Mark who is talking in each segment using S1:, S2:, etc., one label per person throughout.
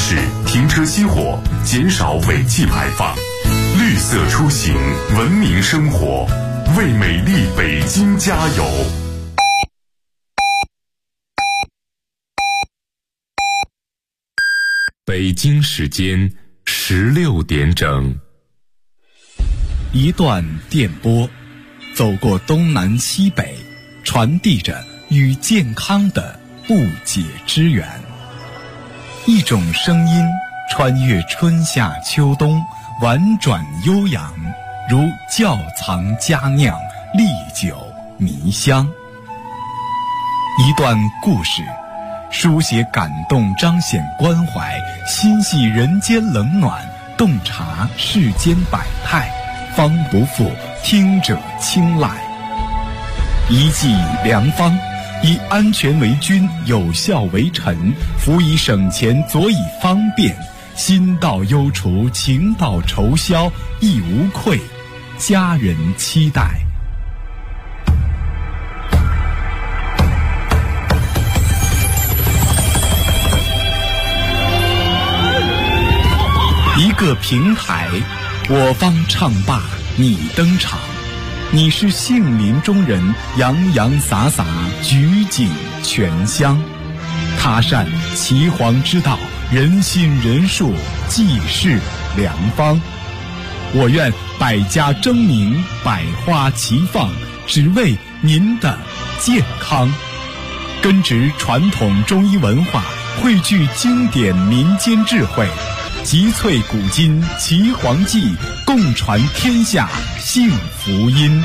S1: 驶，停车熄火，减少尾气排放。绿色出行，文明生活，为美丽北京加油！北京时间16点整。
S2: 一段电波，走过东南西北，传递着与健康的不解之缘。一种声音，穿越春夏秋冬，婉转悠扬，如窖藏佳酿，历久弥香。一段故事，书写感动，彰显关怀，心系人间冷暖，洞察世间百态，方不负听者青睐。一剂良方，以安全为君，有效为臣，辅以省钱，佐以方便，心到忧除，情到愁消，亦无愧，家人期待。一个平台，我方唱罢你登场，你是杏林中人，洋洋洒洒，举景全香。他善岐黄之道，人心人术，济世良方。我愿百家争鸣，百花齐放，只为您的健康。根植传统中医文化，汇聚经典民间智慧，集萃古今岐黄记，共传天下幸福音。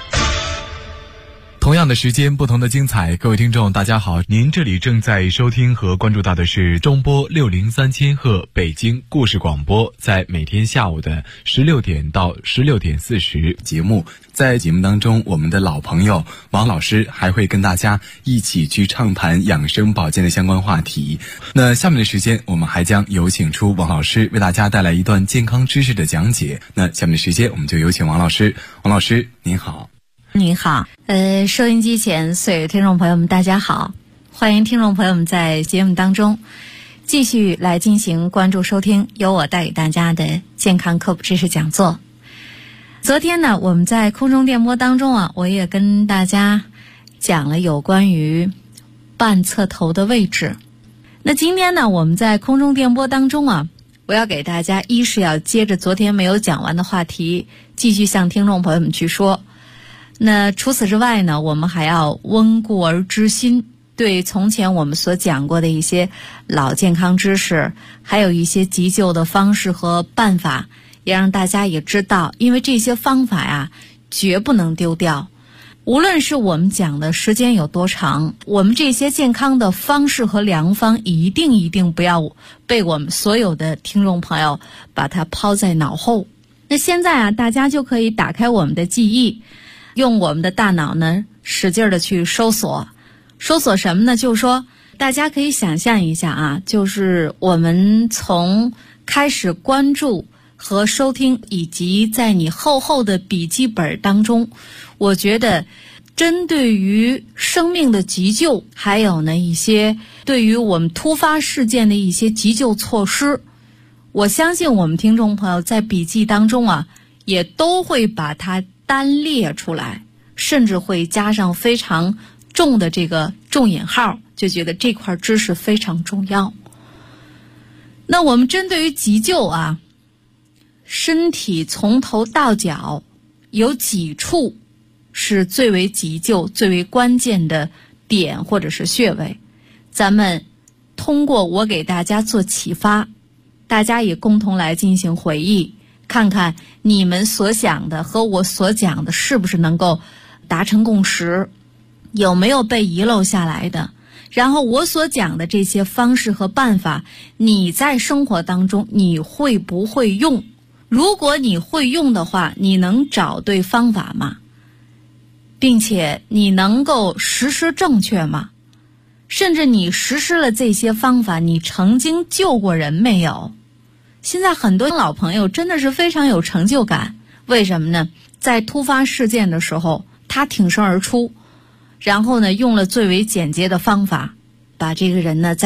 S2: 同样的时间，不同的精彩。各位听众大家好，您这里正在收听和关注到的是中波603千赫北京故事广播，在每天下午的16点到16点40节目。在节目当中，我们的老朋友王老师还会跟大家一起去畅谈养生保健的相关话题。那下面的时间，我们还将有请出王老师为大家带来一段健康知识的讲解。那下面的时间，我们就有请王老师。王老师您好。
S3: 您好，收音机前所有听众朋友们大家好，欢迎听众朋友们在节目当中继续来进行关注收听由我带给大家的健康科普知识讲座。昨天呢，我们在空中电波当中啊，我也跟大家讲了有关于半侧头的位置。那今天呢，我们在空中电波当中啊，我要给大家一是要接着昨天没有讲完的话题，继续向听众朋友们去说。那除此之外呢，我们还要温故而知新，对从前我们所讲过的一些老健康知识，还有一些急救的方式和办法，也让大家也知道，因为这些方法呀，绝不能丢掉。无论是我们讲的时间有多长，我们这些健康的方式和良方一定不要被我们所有的听众朋友把它抛在脑后。那现在啊，大家就可以打开我们的记忆，用我们的大脑呢，使劲的去搜索什么呢？就是说，大家可以想象一下啊，就是我们从开始关注和收听，以及在你厚厚的笔记本当中，我觉得针对于生命的急救，还有呢一些对于我们突发事件的一些急救措施，我相信我们听众朋友在笔记当中啊，也都会把它单列出来，甚至会加上非常重的这个重引号，就觉得这块知识非常重要。那我们针对于急救啊，身体从头到脚有几处是最为急救最为关键的点或者是穴位，咱们通过我给大家做启发，大家也共同来进行回忆，看看你们所想的和我所讲的是不是能够达成共识，有没有被遗漏下来的，然后我所讲的这些方式和办法，你在生活当中你会不会用？如果你会用的话，你能找对方法吗？并且你能够实施正确吗？甚至你实施了这些方法，你曾经救过人没有？现在很多老朋友真的是非常有成就感，为什么呢？在突发事件的时候，他挺身而出，然后呢，用了最为简洁的方法，把这个人呢在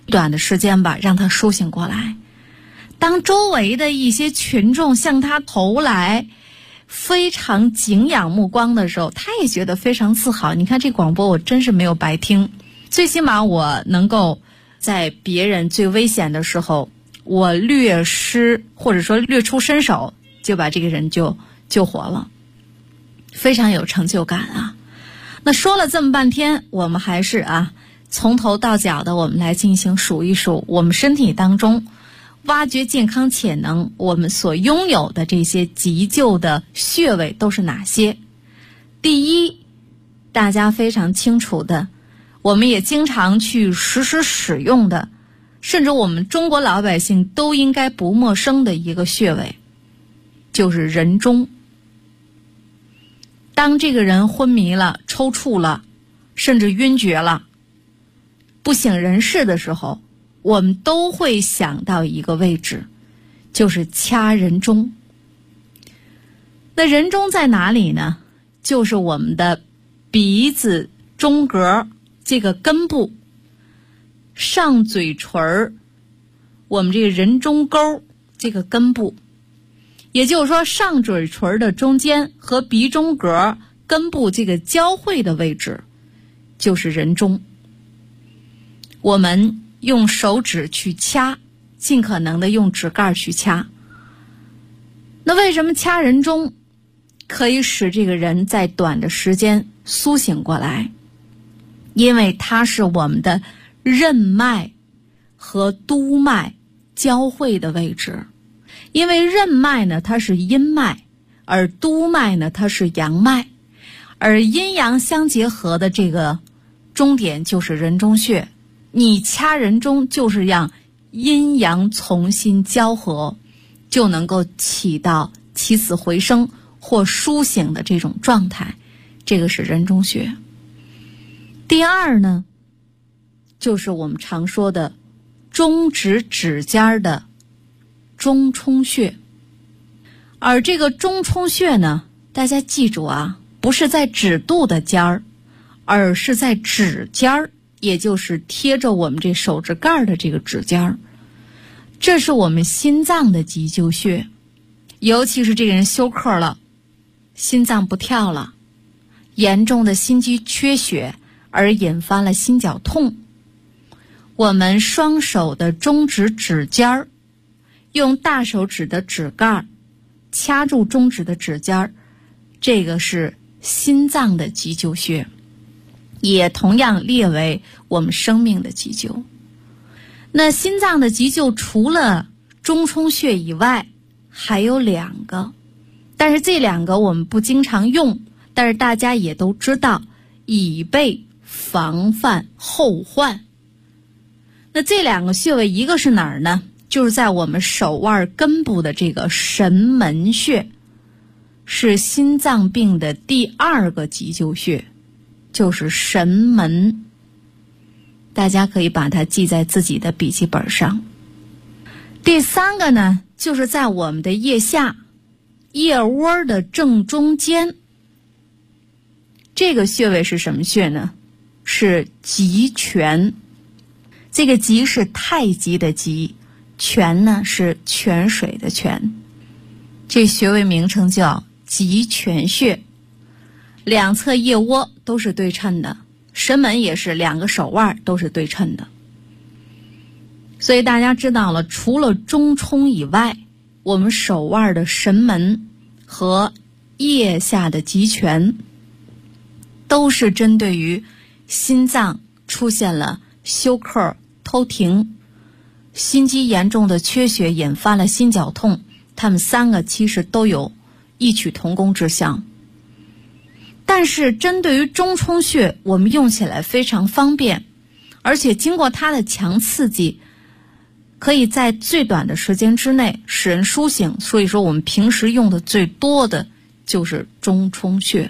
S3: 短的时间吧，让他苏醒过来。当周围的一些群众向他投来非常敬仰目光的时候，他也觉得非常自豪。你看这广播我真是没有白听，最起码我能够在别人最危险的时候，我略施或者说略出身手，就把这个人就救活了，非常有成就感啊。那说了这么半天，我们还是从头到脚的我们来进行数一数我们身体当中挖掘健康潜能，我们所拥有的这些急救的穴位都是哪些。第一，大家非常清楚的，我们也经常去实时使用的，甚至我们中国老百姓都应该不陌生的一个穴位，就是人中。当这个人昏迷了、抽搐了，甚至晕厥了、不省人事的时候，我们都会想到一个位置，就是掐人中。那人中在哪里呢？就是我们的鼻子中隔这个根部，上嘴唇，我们这个人中沟这个根部，也就是说上嘴唇的中间和鼻中隔根部这个交汇的位置就是人中。我们用手指去掐，尽可能的用指盖去掐。那为什么掐人中可以使这个人在短的时间苏醒过来？因为它是我们的任脉和督脉交汇的位置。因为任脉呢它是阴脉，而督脉呢它是阳脉，而阴阳相结合的这个终点就是人中穴。你掐人中就是让阴阳重新交合，就能够起到起死回生或苏醒的这种状态，这个是人中穴。第二呢，就是我们常说的中指指尖的中冲穴。而这个中冲穴呢，大家记住不是在指肚的尖儿，而是在指尖儿，也就是贴着我们这手指盖的这个指尖儿。这是我们心脏的急救穴，尤其是这个人休克了，心脏不跳了，严重的心肌缺血而引发了心绞痛，我们双手的中指指尖儿，用大手指的指盖掐住中指的指尖儿，这个是心脏的急救穴，也同样列为我们生命的急救。那心脏的急救除了中冲穴以外，还有两个，但是这两个我们不经常用，但是大家也都知道，以备防范后患。那这两个穴位，一个是哪儿呢？就是在我们手腕根部的这个神门穴，是心脏病的第二个急救穴，就是神门。大家可以把它记在自己的笔记本上。第三个呢，就是在我们的腋下腋窝的正中间，这个穴位是什么穴呢？是极泉。这个极是太极的极，泉呢是泉水的泉，这穴位名称叫极泉穴。两侧腋窝都是对称的，神门也是两个手腕都是对称的。所以大家知道了，除了中冲以外，我们手腕的神门和腋下的极泉都是针对于心脏出现了休克、偷停、心肌严重的缺血引发了心绞痛，它们三个其实都有异曲同工之效。但是针对于中冲穴，我们用起来非常方便，而且经过它的强刺激，可以在最短的时间之内使人苏醒，所以说我们平时用的最多的就是中冲穴。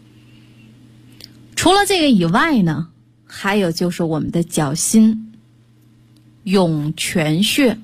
S3: 除了这个以外呢，还有就是我们的脚心涌泉穴，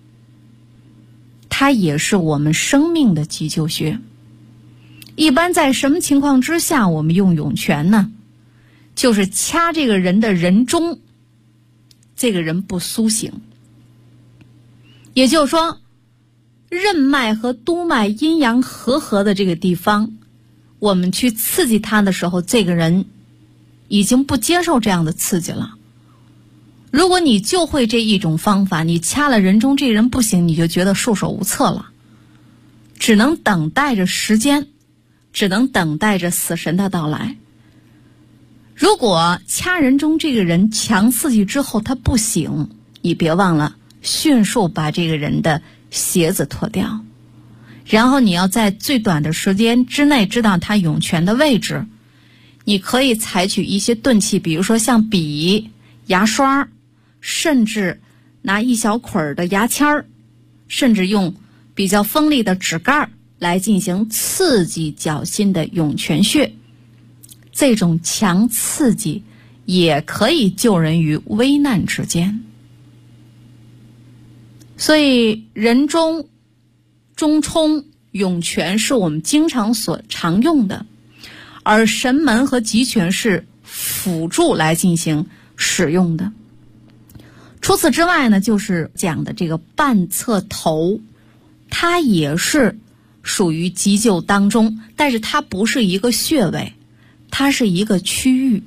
S3: 它也是我们生命的急救穴。一般在什么情况之下我们用涌泉呢？就是掐这个人的人中， 这个人不苏醒。也就是说，任脉和督脉阴阳和合的这个地方，我们去刺激他的时候，这个人已经不接受这样的刺激了。如果你就会这一种方法，你掐了人中，这人不行，你就觉得束手无策了，只能等待着时间，只能等待着死神的到来。如果掐人中这个人强刺激之后他不醒，你别忘了迅速把这个人的鞋子脱掉，然后你要在最短的时间之内知道他涌泉的位置。你可以采取一些钝器，比如说像笔、牙刷，甚至拿一小捆的牙签儿，甚至用比较锋利的指盖来进行刺激脚心的涌泉穴。这种强刺激也可以救人于危难之间。所以人中、中冲、涌泉是我们经常所常用的，而神门和极泉是辅助来进行使用的。除此之外呢，就是讲的这个半侧头，它也是属于急救当中，但是它不是一个穴位，它是一个区域。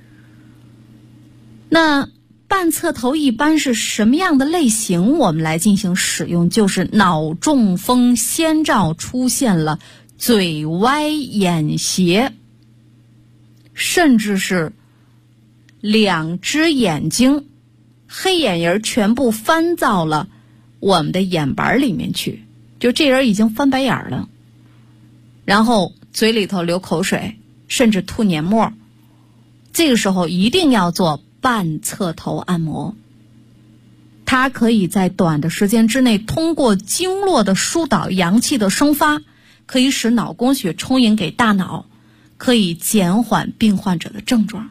S3: 那半侧头一般是什么样的类型我们来进行使用？就是脑中风先兆出现了嘴歪眼斜，甚至是两只眼睛黑眼仁全部翻到了我们的眼板里面去，就这人已经翻白眼了，然后嘴里头流口水，甚至吐黏沫。这个时候一定要做半侧头按摩，它可以在短的时间之内通过经络的疏导、阳气的生发，可以使脑供血充盈给大脑，可以减缓病患者的症状。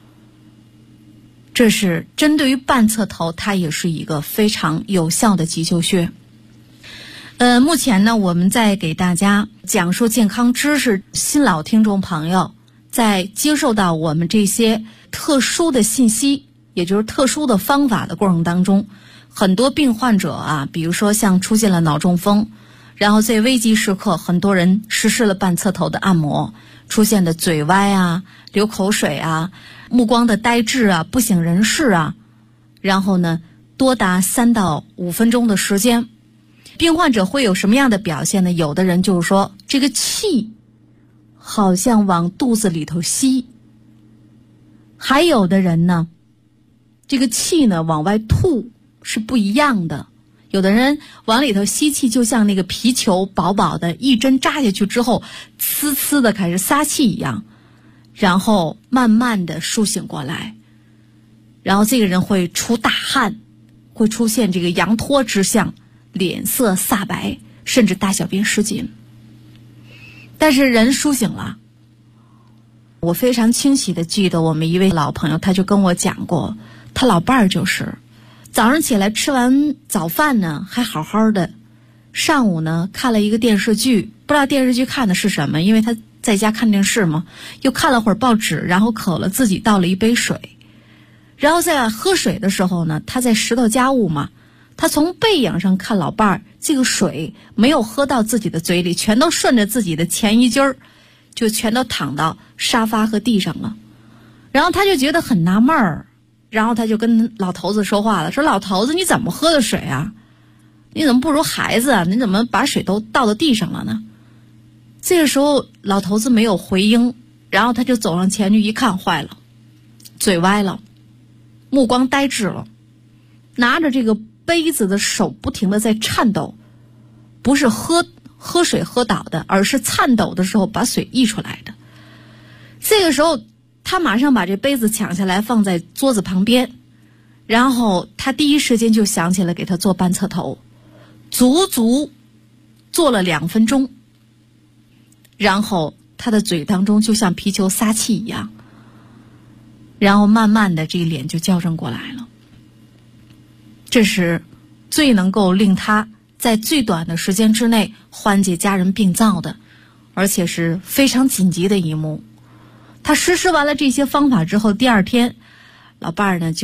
S3: 这是针对于半侧头，它也是一个非常有效的急救穴。目前呢，我们在给大家讲述健康知识，新老听众朋友在接受到我们这些特殊的信息，也就是特殊的方法的过程当中，很多病患者啊，比如说像出现了脑中风，然后在危急时刻，很多人实施了半侧头的按摩，出现的嘴歪啊、流口水啊、目光的呆滞啊、不省人事啊，然后呢，多达3到5分钟的时间。病患者会有什么样的表现呢？有的人就是说，这个气好像往肚子里头吸，还有的人呢，这个气呢往外吐，是不一样的。有的人往里头吸气，就像那个皮球薄薄的，一针扎下去之后呲呲的开始撒气一样，然后慢慢的苏醒过来，然后这个人会出大汗，会出现这个羊脱之象，脸色煞白，甚至大小便失禁。但是人苏醒了。我非常清晰的记得我们一位老朋友，他就跟我讲过，他老伴儿就是早上起来吃完早饭呢还好好的，上午呢看了一个电视剧，不知道电视剧看的是什么，因为他在家看电视嘛，又看了会儿报纸，然后渴了，自己倒了一杯水，然后在喝水的时候呢，他在拾掇家务嘛，他从背影上看老伴儿，这个水没有喝到自己的嘴里，全都顺着自己的前衣襟儿，就全都淌到沙发和地上了。然后他就觉得很纳闷儿，然后他就跟老头子说话了，说老头子，你怎么喝的水啊？你怎么不如孩子啊？你怎么把水都倒到地上了呢？这个时候老头子没有回应，然后他就走上前去一看，坏了，嘴歪了，目光呆滞了，拿着这个杯子的手不停地在颤抖，不是喝水喝倒的，而是颤抖的时候把水溢出来的。这个时候他马上把这杯子抢下来放在桌子旁边，然后他第一时间就想起了给他做半侧头，足足做了2分钟，然后他的嘴当中就像皮球撒气一样，然后慢慢的这脸就校正过来了。这是最能够令他在最短的时间之内缓解家人病灶的，而且是非常紧急的一幕。他实施完了这些方法之后，第二天老伴儿呢就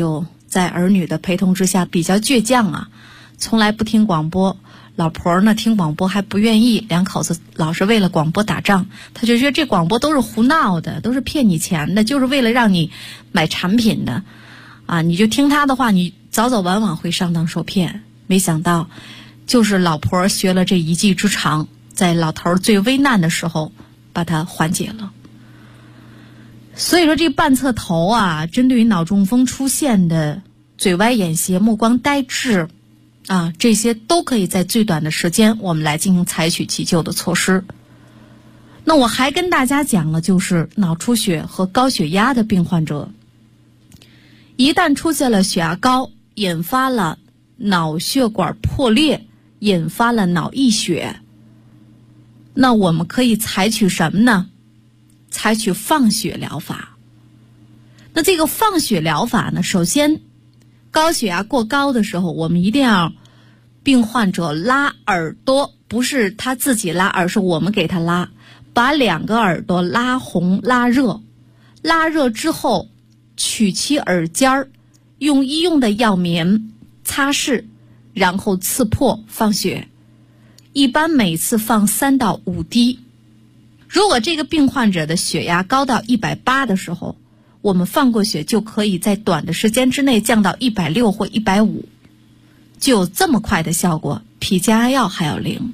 S3: 在儿女的陪同之下比较倔强啊，从来不听广播。老婆呢听广播还不愿意，两口子老是为了广播打仗。他就觉得这广播都是胡闹的，都是骗你钱的，就是为了让你买产品的啊！你就听他的话，你早早晚晚会上当受骗。没想到就是老婆学了这一技之长，在老头最危难的时候把他缓解了。所以说这半侧头啊，针对于脑中风出现的嘴歪眼斜、目光呆滞啊，这些都可以在最短的时间我们来进行采取急救的措施。那我还跟大家讲了，就是脑出血和高血压的病患者，一旦出现了血压高，引发了脑血管破裂，引发了脑溢血，那我们可以采取什么呢？采取放血疗法。那这个放血疗法呢，首先高血压过高的时候，我们一定要病患者拉耳朵，不是他自己拉，而是我们给他拉，把两个耳朵拉红拉热，拉热之后取其耳尖儿，用医用的药棉擦拭，然后刺破放血，一般每次放3到5滴。如果这个病患者的血压高到180的时候，我们放过血就可以在短的时间之内降到160或150，就有这么快的效果，比降压药还要灵。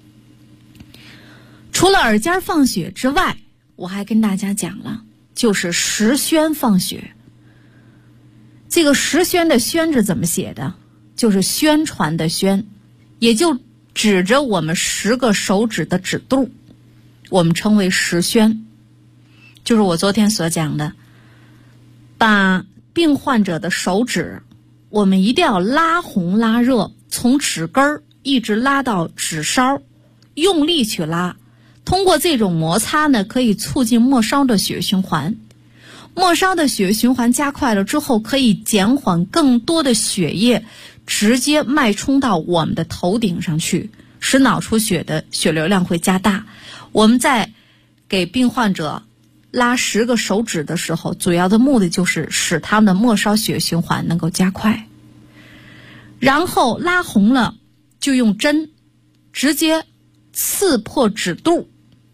S3: 除了耳尖放血之外，我还跟大家讲了，就是十宣放血。这个十宣的宣字怎么写的？就是宣传的宣，也就指着我们10个手指的指肚，我们称为十宣。就是我昨天所讲的，把病患者的手指，我们一定要拉红拉热，从指根一直拉到指梢，用力去拉。通过这种摩擦呢，可以促进末梢的血液循环。末梢的血液循环加快了之后，可以减缓更多的血液直接脉冲到我们的头顶上去，使脑出血的血流量会加大。我们在给病患者拉10个手指的时候，主要的目的就是使他们的末梢血液循环能够加快。然后拉红了，就用针直接刺破指肚，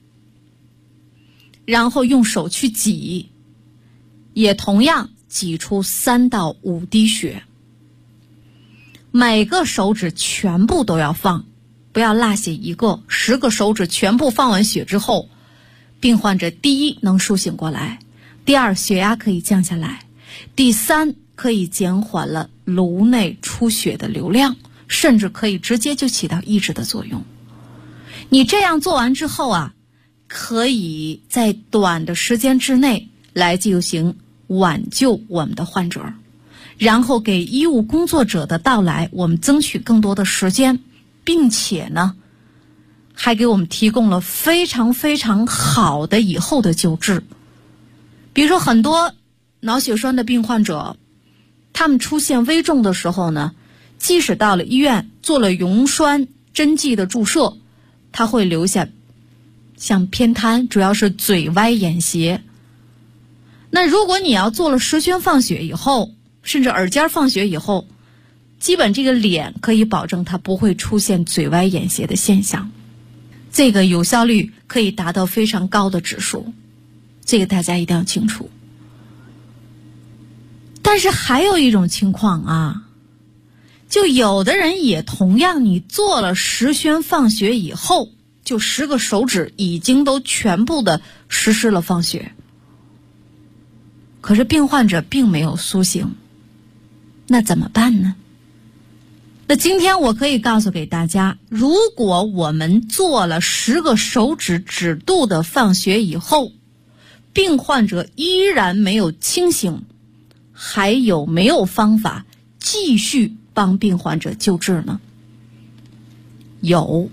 S3: 然后用手去挤，也同样挤出3到5滴血。每个手指全部都要放，不要落下一个。10个手指全部放完血之后，病患者第一能苏醒过来，第二血压可以降下来，第三可以减缓了颅内出血的流量，甚至可以直接就起到抑制的作用。你这样做完之后啊，可以在短的时间之内来进行挽救我们的患者，然后给医务工作者的到来我们争取更多的时间，并且呢还给我们提供了非常非常好的以后的救治。比如说很多脑血栓的病患者，他们出现危重的时候呢，即使到了医院做了溶栓针剂的注射，他会留下像偏瘫，主要是嘴歪眼斜。那如果你要做了十宣放血以后，甚至耳尖放血以后，基本这个脸可以保证它不会出现嘴歪眼斜的现象，这个有效率可以达到非常高的指数，这个大家一定要清楚。但是还有一种情况啊，就有的人也同样，你做了十宣放血以后，就10个手指已经都全部的实施了放血，可是病患者并没有苏醒，那怎么办呢？那今天我可以告诉给大家，如果我们做了10个手指指肚的放血以后，病患者依然没有清醒，还有没有方法继续帮病患者救治呢？有。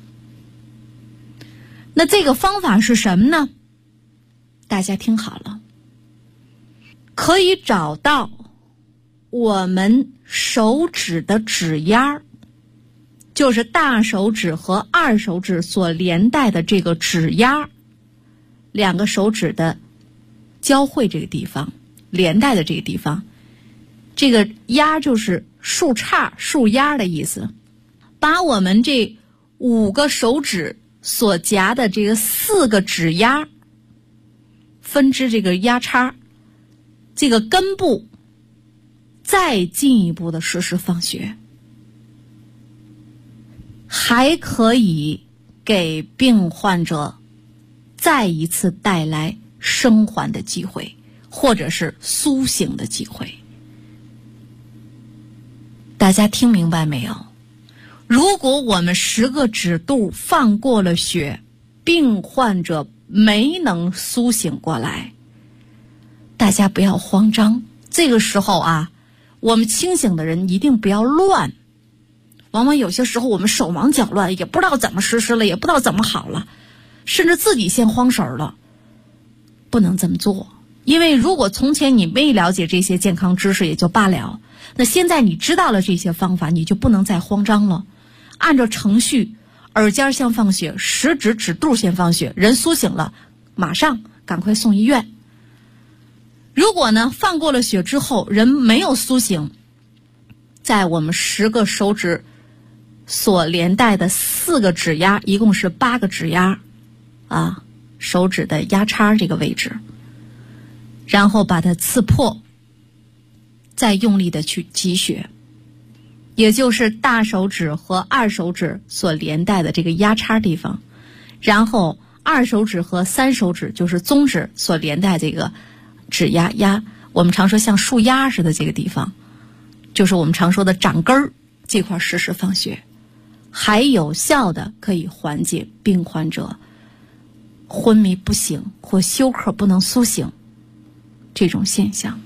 S3: 那这个方法是什么呢？大家听好了，可以找到我们手指的指压，就是大手指和二手指所连带的这个指压，两个手指的交汇这个地方，连带的这个地方， 这个丫就是树杈、树丫的意思。把我们这5个手指所夹的这个4个指丫分支这个丫叉，这个根部再进一步的实施放血，还可以给病患者再一次带来生还的机会，或者是苏醒的机会。大家听明白没有？如果我们10个指肚放过了血，病患者没能苏醒过来，大家不要慌张。这个时候啊，我们清醒的人一定不要乱。往往有些时候我们手忙脚乱，也不知道怎么实施了，也不知道怎么好了，甚至自己先慌神了。不能这么做，因为如果从前你没了解这些健康知识也就罢了，那现在你知道了这些方法，你就不能再慌张了。按照程序，耳尖先放血，10指指肚先放血，人苏醒了，马上赶快送医院。如果呢放过了血之后人没有苏醒，在我们10个手指所连带的4个指丫，一共是8个指丫啊，手指的丫叉这个位置，然后把它刺破，再用力的去挤血，也就是大手指和2手指所连带的这个丫叉地方，然后2手指和3手指就是中指所连带这个指丫，我们常说像树丫似的这个地方，就是我们常说的掌根儿这块实施放血，还有效的可以缓解病患者昏迷不醒或休克不能苏醒这种现象。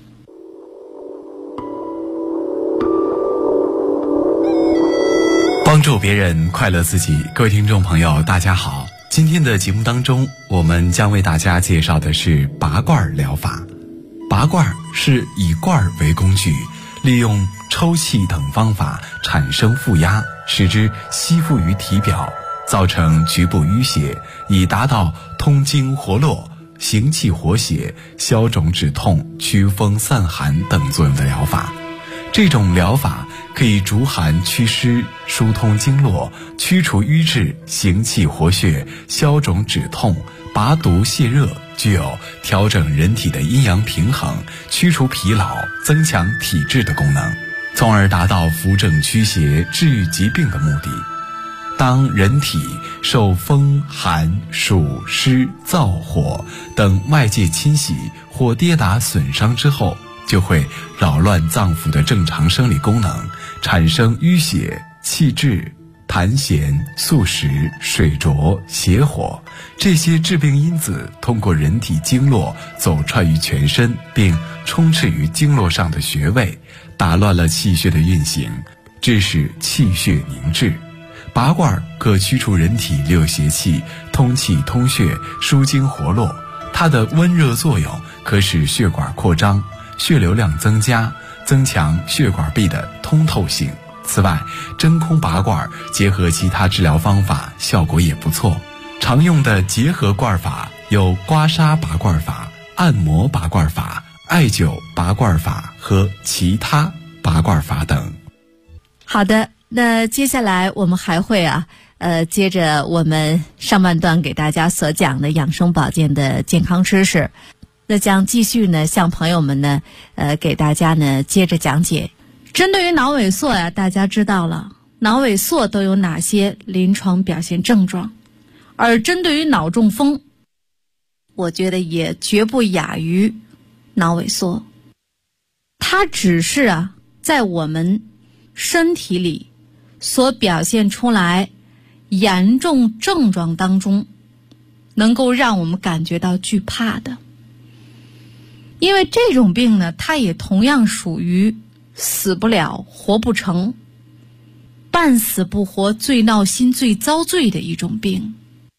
S2: 帮助别人，快乐自己。各位听众朋友大家好，今天的节目当中，我们将为大家介绍的是拔罐疗法。拔罐是以罐为工具，利用抽气等方法产生负压，使之吸附于体表，造成局部淤血，以达到通经活络、行气活血、消肿止痛、祛风散寒等作用的疗法。这种疗法可以逐寒祛湿、疏通经络、驱除瘀滞、行气活血、消肿止痛、拔毒泻热，具有调整人体的阴阳平衡、驱除疲劳、增强体质的功能，从而达到扶正驱邪、治愈疾病的目的。当人体受风寒暑湿燥火等外界侵袭或跌打损伤之后，就会扰乱脏腑的正常生理功能，产生淤血、气滞、痰涎、宿食、水浊、邪火，这些致病因子通过人体经络走串于全身，并充斥于经络上的穴位，打乱了气血的运行，致使气血凝滞。拔罐可驱除人体六邪气，通气通血，疏经活络。它的温热作用可使血管扩张，血流量增加，增强血管壁的通透性。此外，真空拔罐结合其他治疗方法，效果也不错。常用的结合罐法有刮痧拔罐法、按摩拔罐法、艾灸拔罐法和其他拔罐法等。
S3: 好的，那接下来我们还会接着我们上半段给大家所讲的养生保健的健康知识，那将继续呢向朋友们呢给大家呢接着讲解。针对于脑萎缩呀，大家知道了脑萎缩都有哪些临床表现症状，而针对于脑中风，我觉得也绝不亚于脑萎缩。它只是在我们身体里所表现出来严重症状当中能够让我们感觉到惧怕的。因为这种病呢，它也同样属于死不了活不成、半死不活、最闹心最遭罪的一种病。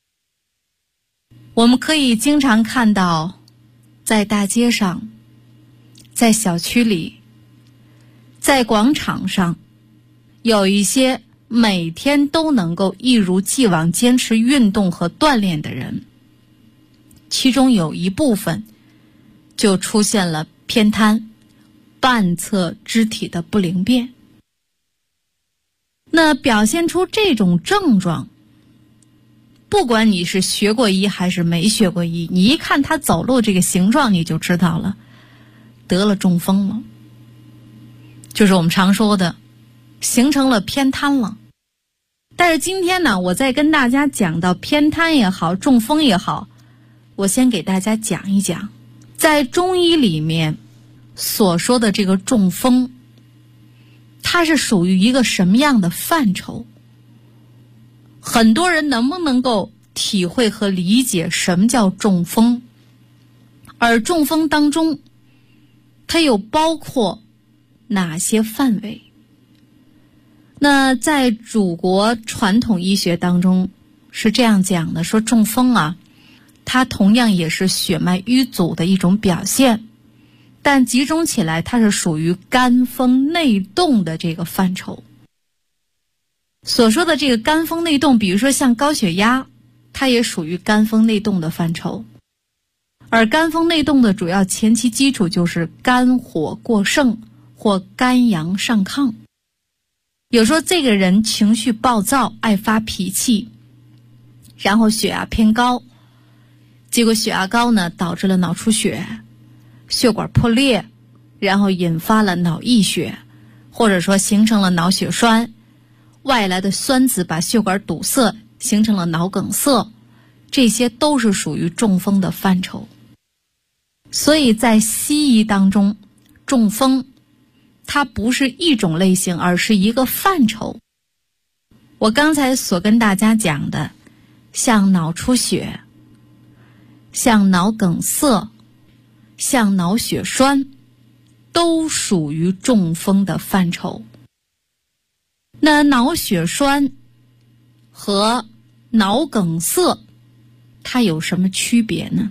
S3: 我们可以经常看到在大街上、在小区里、在广场上，有一些每天都能够一如既往坚持运动和锻炼的人，其中有一部分就出现了偏瘫、 半侧肢体的不灵便。那表现出这种症状，不管你是学过医还是没学过医，你一看他走路这个形状，你就知道了，得了中风了，就是我们常说的形成了偏瘫了。但是今天呢，我在跟大家讲到偏瘫也好，中风也好，我先给大家讲一讲，在中医里面所说的这个中风，它是属于一个什么样的范畴？很多人能不能够体会和理解什么叫中风？而中风当中，它又包括哪些范围？那在祖国传统医学当中是这样讲的，说中风啊，它同样也是血脉瘀阻的一种表现，但集中起来它是属于肝风内动的这个范畴。所说的这个肝风内动，比如说像高血压，它也属于肝风内动的范畴。而肝风内动的主要前期基础就是肝火过盛或肝阳上亢。有时候这个人情绪暴躁，爱发脾气，然后血压偏高，结果血压高呢，导致了脑出血，血管破裂，然后引发了脑溢血，或者说形成了脑血栓，外来的酸子把血管堵塞，形成了脑梗塞，这些都是属于中风的范畴。所以在西医当中，中风它不是一种类型，而是一个范畴。我刚才所跟大家讲的，像脑出血，像脑梗塞，像脑血栓，都属于中风的范畴。那脑血栓和脑梗塞它有什么区别呢？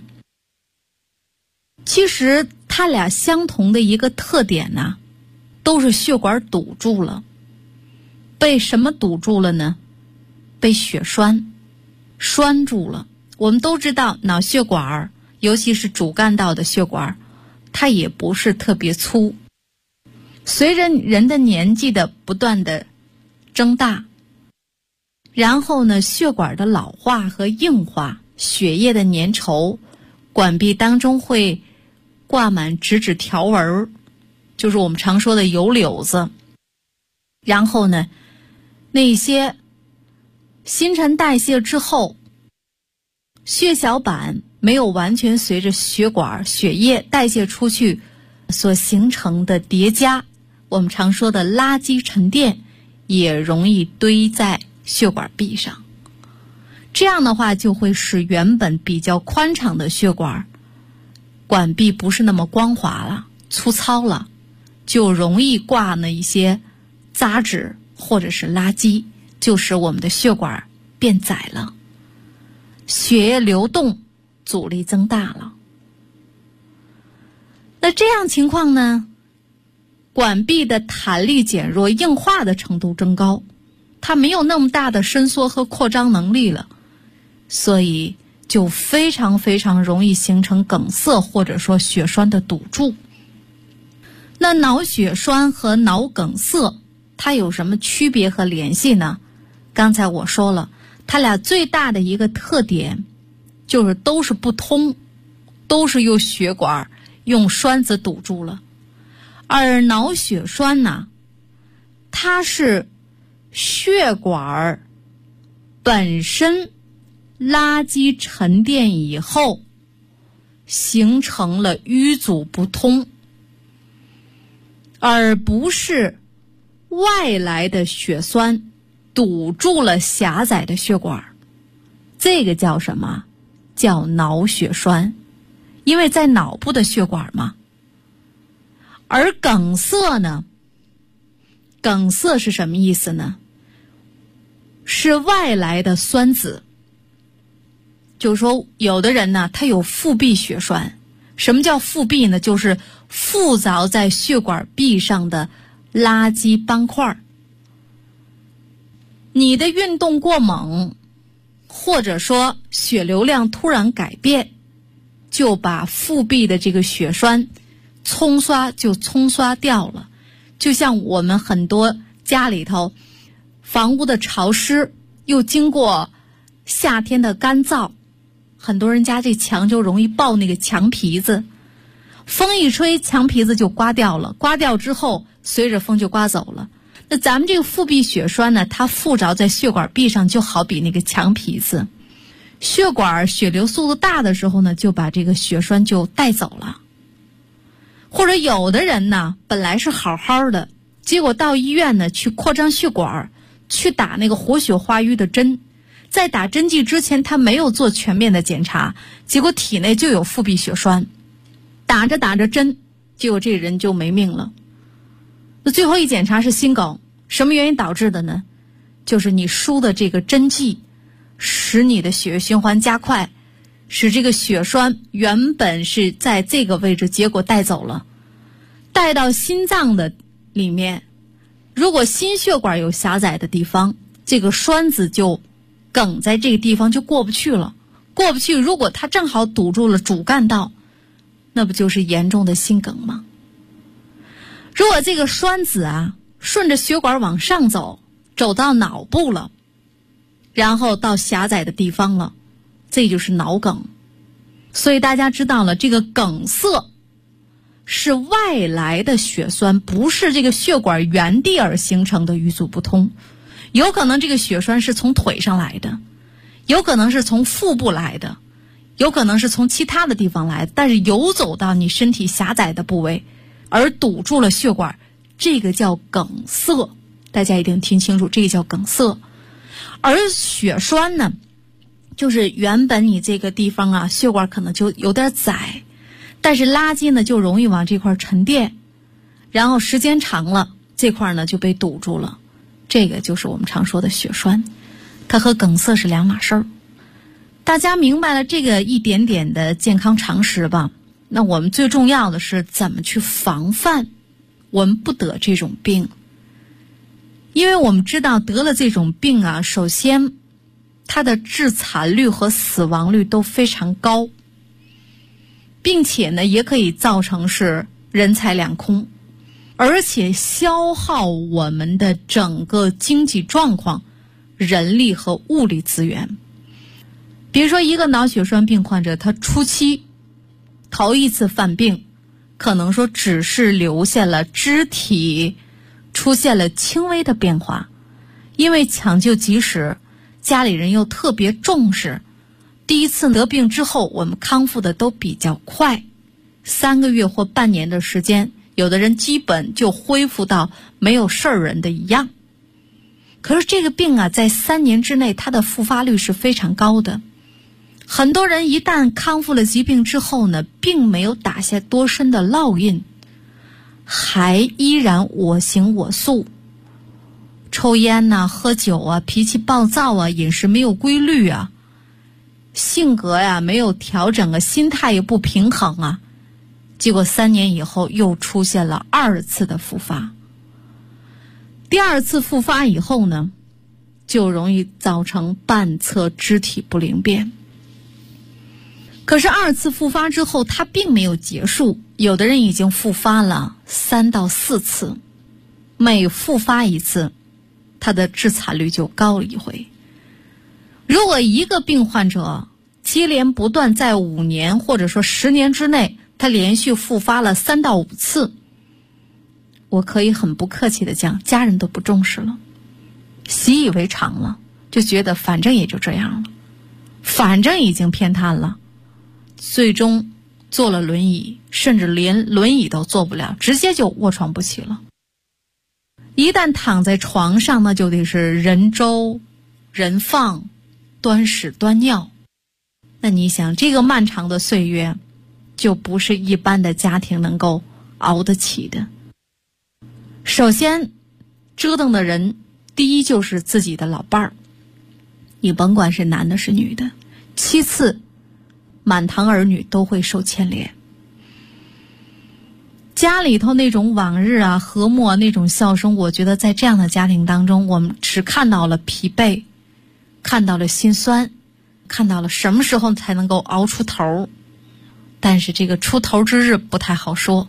S3: 其实它俩相同的一个特点呢，都是血管堵住了。被什么堵住了呢？被血栓栓住了。我们都知道脑血管，尤其是主干道的血管，它也不是特别粗。随着人的年纪的不断的增大，然后呢，血管的老化和硬化，血液的粘稠，管壁当中会挂满直指条纹，就是我们常说的油瘤子。然后呢，那些新陈代谢之后，血小板没有完全随着血管血液代谢出去所形成的叠加，我们常说的垃圾沉淀，也容易堆在血管壁上。这样的话就会使原本比较宽敞的血管管壁不是那么光滑了，粗糙了，就容易挂了一些杂质或者是垃圾，就使我们的血管变窄了，血液流动阻力增大了。那这样情况呢，管壁的弹力减弱，硬化的程度增高，它没有那么大的伸缩和扩张能力了，所以就非常非常容易形成梗塞或者说血栓的堵住。那脑血栓和脑梗塞它有什么区别和联系呢？刚才我说了，它俩最大的一个特点就是都是不通，都是用血管用栓子堵住了。而脑血栓呢，它是血管本身垃圾沉淀以后形成了淤阻不通，而不是外来的血栓堵住了狭窄的血管。这个叫什么？叫脑血栓，因为在脑部的血管嘛。而梗塞呢，梗塞是什么意思呢？是外来的酸子。就是说有的人呢，他有腹壁血栓。什么叫腹壁呢？就是附着在血管壁上的垃圾斑块。你的运动过猛，或者说血流量突然改变，就把腹壁的这个血栓冲刷就冲刷掉了。就像我们很多家里头房屋的潮湿，又经过夏天的干燥，很多人家这墙就容易爆那个墙皮子，风一吹墙皮子就刮掉了，刮掉之后随着风就刮走了。那咱们这个腹壁血栓呢，它附着在血管壁上，就好比那个墙皮子，血管血流速度大的时候呢，就把这个血栓就带走了。或者有的人呢，本来是好好的，结果到医院呢去扩张血管，去打那个活血化瘀的针，在打针剂之前他没有做全面的检查，结果体内就有腹壁血栓，打着打着针，结果这人就没命了。那最后一检查是心梗，什么原因导致的呢？就是你输的这个针剂使你的血液循环加快，使这个血栓原本是在这个位置，结果带走了，带到心脏的里面。如果心血管有狭窄的地方，这个栓子就梗在这个地方就过不去了，过不去，如果它正好堵住了主干道，那不就是严重的心梗吗？如果这个栓子啊顺着血管往上走，走到脑部了，然后到狭窄的地方了，这就是脑梗。所以大家知道了，这个梗塞是外来的血栓，不是这个血管原地而形成的瘀阻不通。有可能这个血栓是从腿上来的，有可能是从腹部来的，有可能是从其他的地方来的，但是游走到你身体狭窄的部位而堵住了血管，这个叫梗塞。大家一定听清楚，这个叫梗塞。而血栓呢，就是原本你这个地方啊血管可能就有点窄，但是垃圾呢就容易往这块沉淀，然后时间长了这块呢就被堵住了，这个就是我们常说的血栓，它和梗塞是两码事儿。大家明白了这个一点点的健康常识吧？那我们最重要的是怎么去防范我们不得这种病。因为我们知道得了这种病啊，首先它的致残率和死亡率都非常高，并且呢也可以造成是人财两空，而且消耗我们的整个经济状况、人力和物力资源。比如说一个脑血栓病患者，他初期头一次犯病，可能说只是留下了肢体出现了轻微的变化，因为抢救及时，家里人又特别重视，第一次得病之后我们康复的都比较快，3个月或半年的时间，有的人基本就恢复到没有事儿人的一样。可是这个病啊，在3年之内它的复发率是非常高的。很多人一旦康复了疾病之后呢，并没有打下多深的烙印，还依然我行我素，抽烟啊，喝酒啊，脾气暴躁啊，饮食没有规律啊，性格呀没有调整啊，心态也不平衡啊，结果3年以后又出现了2次的复发。第2次复发以后呢，就容易造成半侧肢体不灵便。可是2次复发之后它并没有结束，有的人已经复发了3到4次，每复发一次它的致残率就高了一回。如果一个病患者接连不断在5年或者说10年之内他连续复发了3到5次，我可以很不客气的讲，家人都不重视了，习以为常了，就觉得反正也就这样了，反正已经偏瘫了，最终坐了轮椅，甚至连轮椅都坐不了，直接就卧床不起了。一旦躺在床上，那就得是人周人放，端屎端尿。那你想，这个漫长的岁月就不是一般的家庭能够熬得起的。首先折腾的人，第一就是自己的老伴儿，你甭管是男的是女的。其次满堂儿女都会受牵连，家里头那种往日啊和睦啊那种笑声，我觉得在这样的家庭当中，我们只看到了疲惫，看到了心酸，看到了什么时候才能够熬出头。但是这个出头之日不太好说，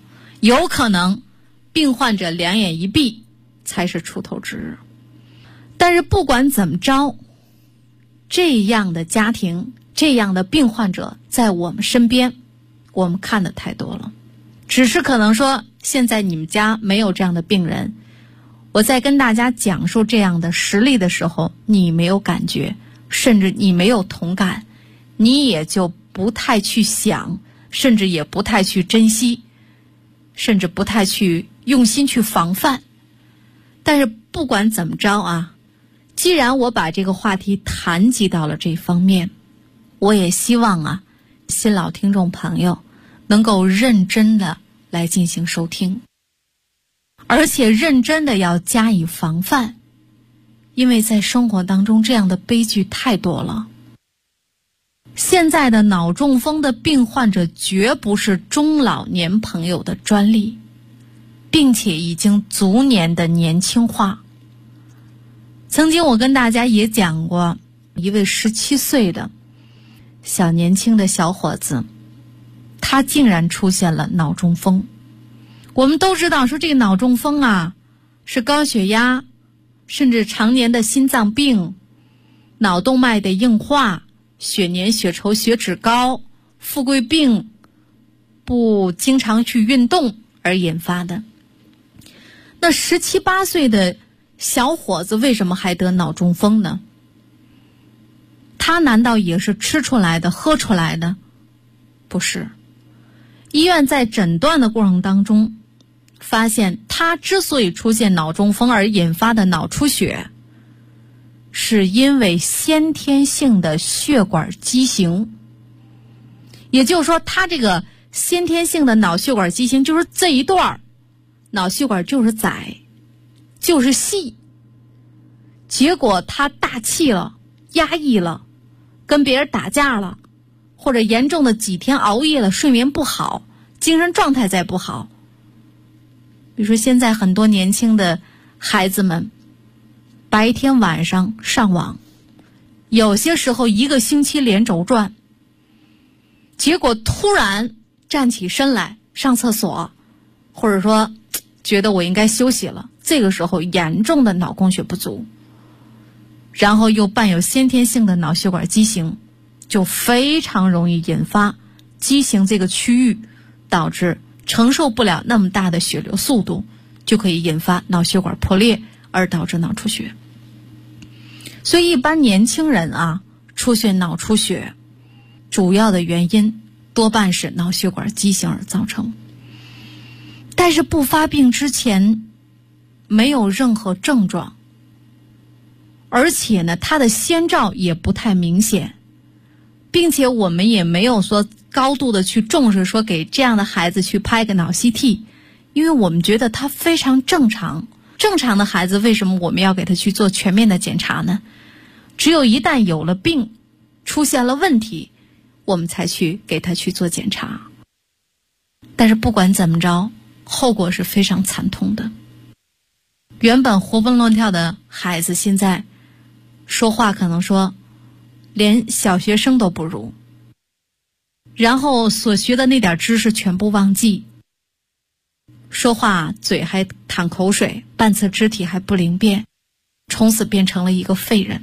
S3: 有可能病患者两眼一闭才是出头之日。但是不管怎么着，这样的家庭，这样的病患者在我们身边，我们看的太多了。只是可能说现在你们家没有这样的病人，我在跟大家讲述这样的实例的时候，你没有感觉，甚至你没有同感，你也就不太去想，甚至也不太去珍惜，甚至不太去用心去防范。但是不管怎么着啊，既然我把这个话题谈及到了这方面，我也希望啊，新老听众朋友能够认真的来进行收听，而且认真的要加以防范，因为在生活当中这样的悲剧太多了。现在的脑中风的病患者绝不是中老年朋友的专利，并且已经逐年的年轻化。曾经我跟大家也讲过一位17岁的小年轻的小伙子，他竟然出现了脑中风。我们都知道说这个脑中风啊，是高血压，甚至常年的心脏病、脑动脉的硬化、血粘血稠血脂高、富贵病、不经常去运动而引发的。那17、18岁的小伙子为什么还得脑中风呢？他难道也是吃出来的、喝出来的？不是。医院在诊断的过程当中发现，他之所以出现脑中风而引发的脑出血，是因为先天性的血管畸形。也就是说，他这个先天性的脑血管畸形，就是这一段脑血管就是窄，就是细。结果他大气了，压抑了，跟别人打架了，或者严重的几天熬夜了，睡眠不好，精神状态再不好。比如说现在很多年轻的孩子们白天晚上上网，有些时候一个星期连轴转，结果突然站起身来上厕所，或者说觉得我应该休息了，这个时候严重的脑供血不足，然后又伴有先天性的脑血管畸形，就非常容易引发畸形这个区域，导致承受不了那么大的血流速度，就可以引发脑血管破裂，而导致脑出血。所以一般年轻人啊，出现脑出血，主要的原因多半是脑血管畸形而造成。但是不发病之前没有任何症状，而且呢，它的先兆也不太明显，并且我们也没有说高度的去重视，说给这样的孩子去拍个脑 CT， 因为我们觉得他非常正常。正常的孩子为什么我们要给他去做全面的检查呢？只有一旦有了病，出现了问题，我们才去给他去做检查。但是不管怎么着，后果是非常惨痛的。原本活蹦乱跳的孩子，现在说话可能说连小学生都不如，然后所学的那点知识全部忘记，说话嘴还淌口水，半侧肢体还不灵便，从此变成了一个废人。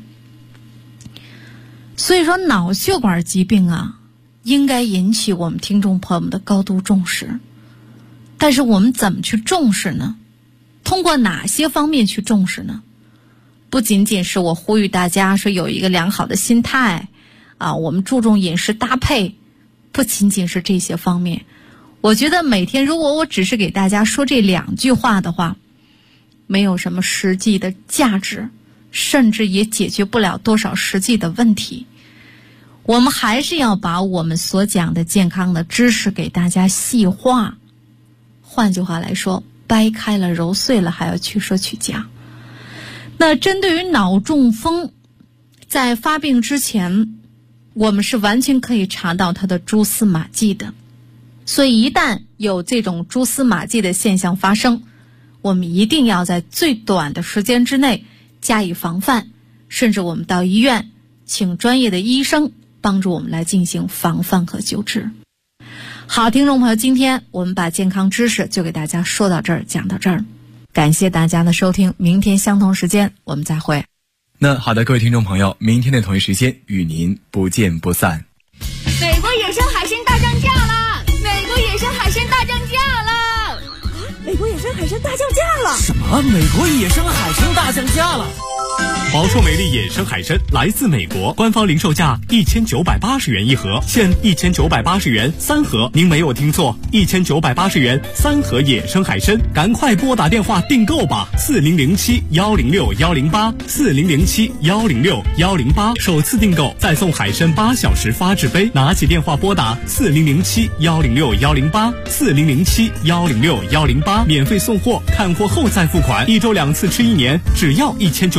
S3: 所以说脑血管疾病啊，应该引起我们听众朋友们的高度重视。但是我们怎么去重视呢？通过哪些方面去重视呢？不仅仅是我呼吁大家说有一个良好的心态啊，我们注重饮食搭配，不仅仅是这些方面。我觉得每天如果我只是给大家说这2句话的话，没有什么实际的价值，甚至也解决不了多少实际的问题。我们还是要把我们所讲的健康的知识给大家细化，换句话来说，掰开了揉碎了还要去说去讲。那针对于脑中风，在发病之前，我们是完全可以查到它的蛛丝马迹的。所以一旦有这种蛛丝马迹的现象发生，我们一定要在最短的时间之内加以防范，甚至我们到医院请专业的医生帮助我们来进行防范和救治。 好，听众朋友，今天我们把健康知识就给大家说到这儿，讲到这儿，感谢大家的收听，明天相同时间我们再会。
S2: 那好的，各位听众朋友，明天的同一时间与您不见不散。
S4: 美国野生海参大降价了！美国野生海参大降价了！
S5: 美国野生海参大降价了！
S6: 什么？美国野生海参大降价了？
S7: 宝硕美丽野生海参来自美国，官方零售价1980元一盒，现1980元3盒。您没有听错，1980元3盒野生海参，赶快拨打电话订购吧，4007-106-108 4007-106-108，首次订购再送海参8小时发制杯。拿起电话拨打4007-106-108 4007-106-108，免费送货，看货后再付款，1周2次吃1年，只要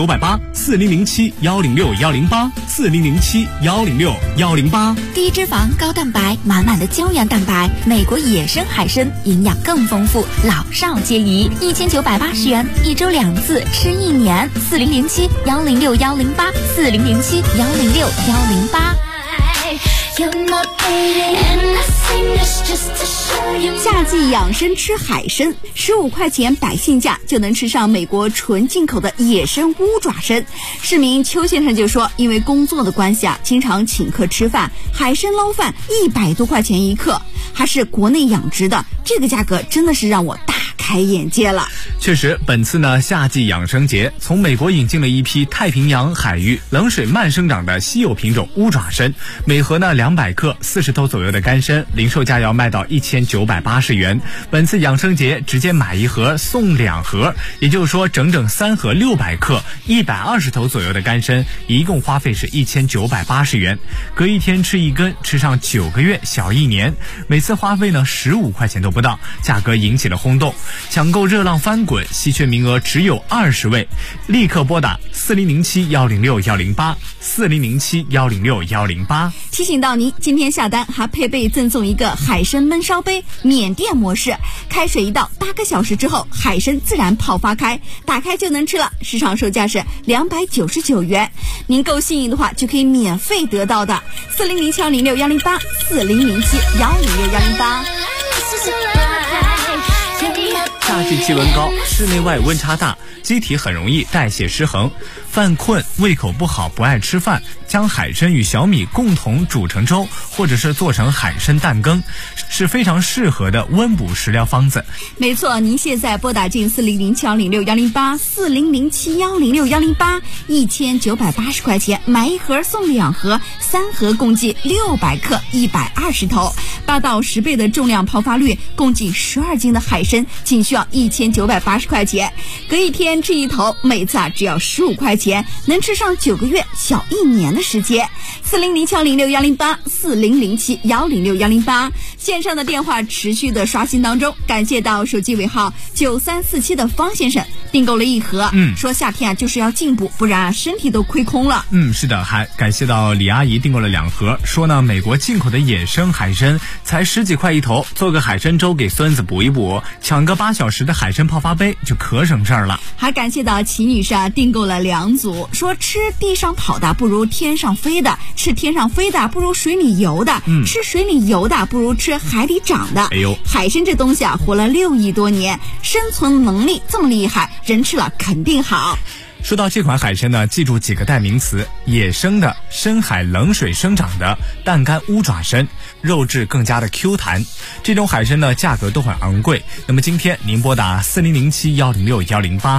S7: 1980。4007-106-108 4007-106-108。
S4: 低脂肪高蛋白，满满的胶原蛋白，美国野生海参营养更丰富，老少皆宜，1980元，1周2次吃1年。4007-106-108 4007-106-108。
S5: 夏季养生吃海参，15块钱百姓价就能吃上美国纯进口的野生乌爪参。市民邱先生就说，因为工作的关系经常请客吃饭，海参捞饭100多块钱一克，还是国内养殖的，这个价格真的是让我大开眼界了。
S2: 确实，本次呢夏季养生节从美国引进了一批太平洋海域冷水慢生长的稀有品种乌爪参，每盒呢200克40头左右的干参，零售价要卖到1980元。本次养生节直接买1盒送2盒，也就是说整整3盒600克120头左右的干参，一共花费是1980元。隔一天吃1根，吃上9个月小1年，每次花费呢15块钱都不到，价格引起了轰动，抢购热浪翻滚，稀缺名额只有20位，立刻拨打4007-106-108 4007-106-108。
S5: 提醒到您，今天下单还配备赠送一个海参焖烧杯，缅甸模式，开水一倒，8个小时之后海参自然泡发开，打开就能吃了，市场售价是299元，您够幸运的话就可以免费得到的。4007-106-108 4007-106-108。
S2: 夏季气温高，室内外温差大，机体很容易代谢失衡，犯困、胃口不好、不爱吃饭，将海参与小米共同煮成粥，或者是做成海参蛋羹，是非常适合的温补食疗方子。
S5: 没错，您现在拨打进4007-106-108 4007-106-108 1980块钱买1盒送2盒，3盒共计600克120头，8到10倍的重量泡发率，共计12斤的海参仅需要1980块钱，隔一天吃1头，每次只要15块钱，能吃上9个月小1年的时间。4007-106-108 4007-106-108，线上的电话持续的刷新当中，感谢到手机尾号9347的方先生订购了1盒，说夏天就是要进补，不然身体都亏空了。
S2: 是的，还感谢到李阿姨订购了2盒，说呢美国进口的野生海参才10几块一头，做个海参粥给孙子补一补，抢个8小时的海参泡发杯就可省事儿了。
S5: 还感谢到齐女士订购了2组，说吃地上跑的不如天上飞的，吃天上飞的不如水里游的，吃水里游的不如吃海里长的。海参这东西活了6亿多年，生存能力这么厉害，人吃了肯定好。
S2: 说到这款海参呢，记住几个代名词：野生的、深海冷水生长的、淡干乌爪参，肉质更加的 Q 弹。这种海参呢，价格都很昂贵。那么今天您拨打4007-106-108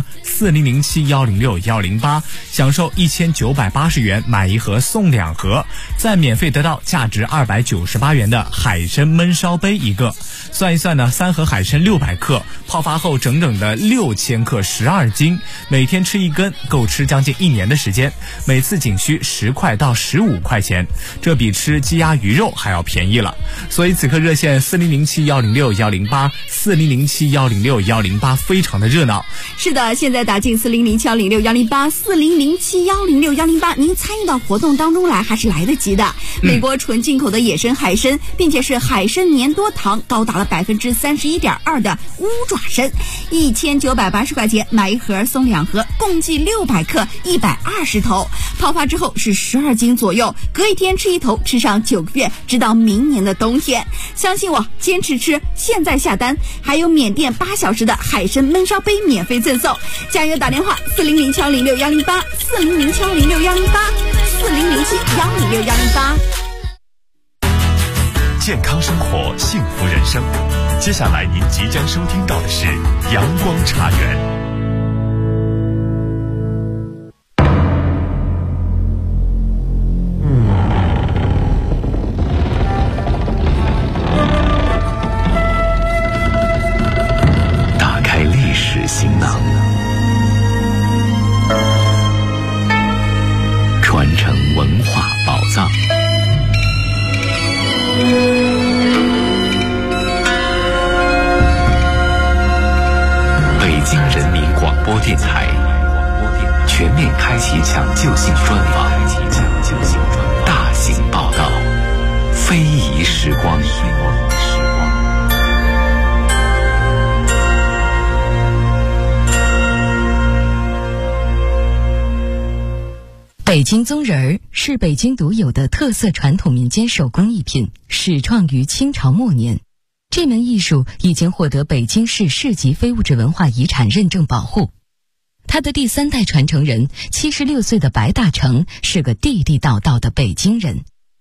S2: 4007-106-108，享受1980元买1盒送2盒，再免费得到价值298元的海参焖烧杯1个。算一算呢，3盒海参600克，泡发后整整的6000克12斤，每天吃1根，够吃将近1年的时间，每次仅需10块到15块钱，这比吃鸡鸭鱼肉还要便宜了。所以此刻热线4007-106-108 4007-106-108非常的热闹。
S5: 是的，现在打进4007-106-108 4007-106-108，您参与到活动当中来还是来得及的。美国纯进口的野生海参，并且是海参粘多糖高达了31.2%的乌爪参，1980块钱买1盒送2盒，共计 600克，120头。泡发之后是12斤左右，隔一天吃一头，吃上9个月，直到明年的冬天。相信我，坚持吃，现在下单，还有缅甸8小时的海参焖烧杯免费赠送。加油打电话400-706-108，400-706-108，400-7106108。
S1: 健康生活，幸福人生。接下来您即将收听到的是阳光茶园。打开历史行囊，传承文化宝藏。北京人民广播电台全面开启抢救性专访，大型报道，非遗时光。
S8: 北京宗人儿是北京独有的特色传统民间手工艺品，始创于清朝末年。这门艺术已经获得北京市市级非物质文化遗产认证保护。他的第3代传承人76岁的白大成是个地地道道的北京人。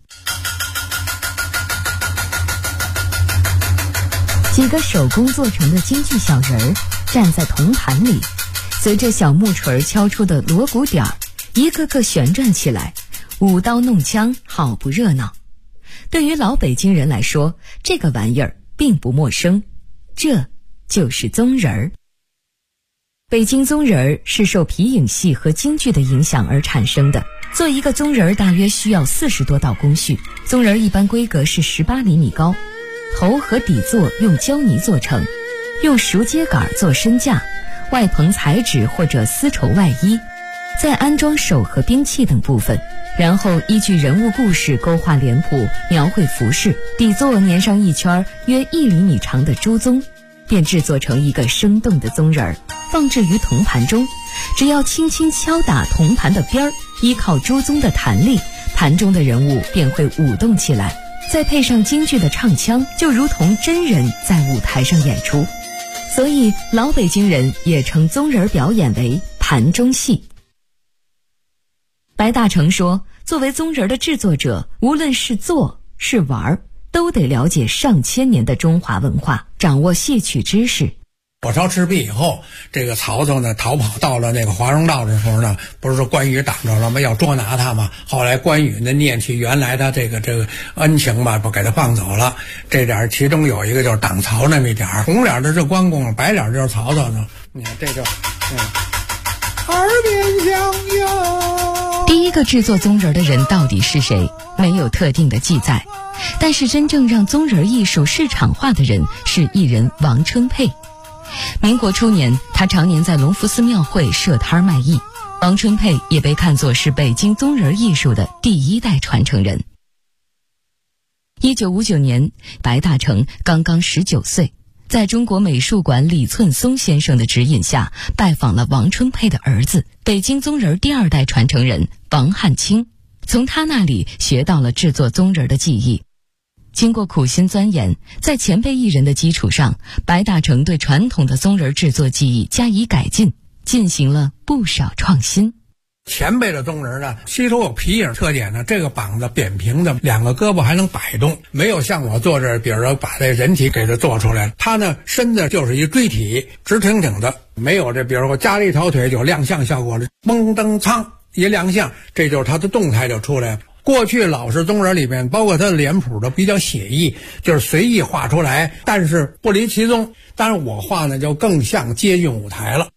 S8: 几个手工做成的京剧小人儿站在铜盘里，随着小木锤敲出的锣鼓点儿，一个个旋转起来，舞刀弄枪，好不热闹。对于老北京人来说，这个玩意儿并不陌生，这就是宗人儿。北京宗人儿是受皮影戏和京剧的影响而产生的。做一个宗人儿大约需要40多道工序，宗人儿一般规格是18厘米高，头和底座用胶泥做成，用熟秸秆做身架，外棚彩纸或者丝绸外衣，再安装手和兵器等部分，然后依据人物故事勾画脸谱，描绘服饰，底座粘上一圈约1厘米长的猪鬃，便制作成一个生动的宗人儿，放置于铜盘中。只要轻轻敲打铜盘的边儿，依靠猪鬃的弹力，盘中的人物便会舞动起来，再配上京剧的唱腔，就如同真人在舞台上演出。所以老北京人也称宗人表演为盘中戏。白大成说，作为宗人的制作者，无论是做是玩，都得了解上千年的中华文化，掌握戏曲知识。
S9: 火烧赤壁以后，这个曹操呢逃跑到了那个华容道的时候呢，不是说关羽挡着了吗？要捉拿他嘛。后来关羽呢念起原来他这个恩情吧，不给他放走了。这点其中有一个就是挡曹那么一点，红脸的是关公，白脸就是曹操呢。你看这就耳边响哟。
S8: 第一个制作宗人的人到底是谁？没有特定的记载。但是真正让宗人艺术市场化的人是艺人王春佩。民国初年，他常年在隆福寺庙会设摊卖艺。王春佩也被看作是北京宗人艺术的第1代传承人。1959年，白大成刚刚19岁，在中国美术馆李寸松先生的指引下，拜访了王春佩的儿子，北京宗人第2代传承人王汉卿，从他那里学到了制作宗人的技艺。经过苦心钻研，在前辈艺人的基础上，白大成对传统的宗人制作技艺加以改进，进行了不少创新。
S9: 前辈的宗人呢，吸收有皮影特点呢，这个膀子扁平的，2个胳膊还能摆动，没有像我做这，比如说把这人体给它做出来，他呢身子就是一锥体，直挺挺的，没有这比如说加了一条腿有亮相效果了，嘣噔噌一亮相，这就是他的动态就出来了。过去老式宗人里面，包括他的脸谱都比较写意，就是随意画出来，但是不离其宗。但是我画呢，就更像接近舞台了。